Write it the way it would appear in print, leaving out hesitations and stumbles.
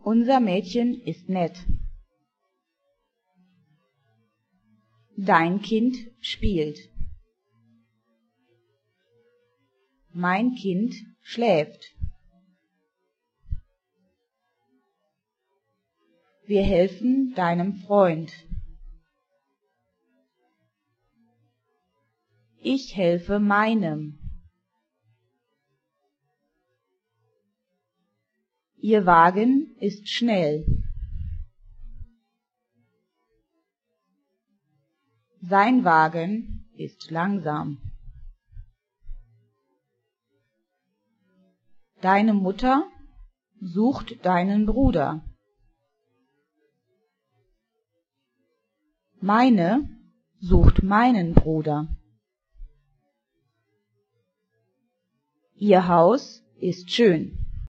Unser Mädchen ist nett. Dein Kind spielt. Mein Kind schläft. Wir helfen deinem Freund. Ich helfe meinem. Ihr Wagen ist schnell. Sein Wagen ist langsam. Deine Mutter sucht deinen Bruder. Meine sucht meinen Bruder. Ihr Haus ist schön.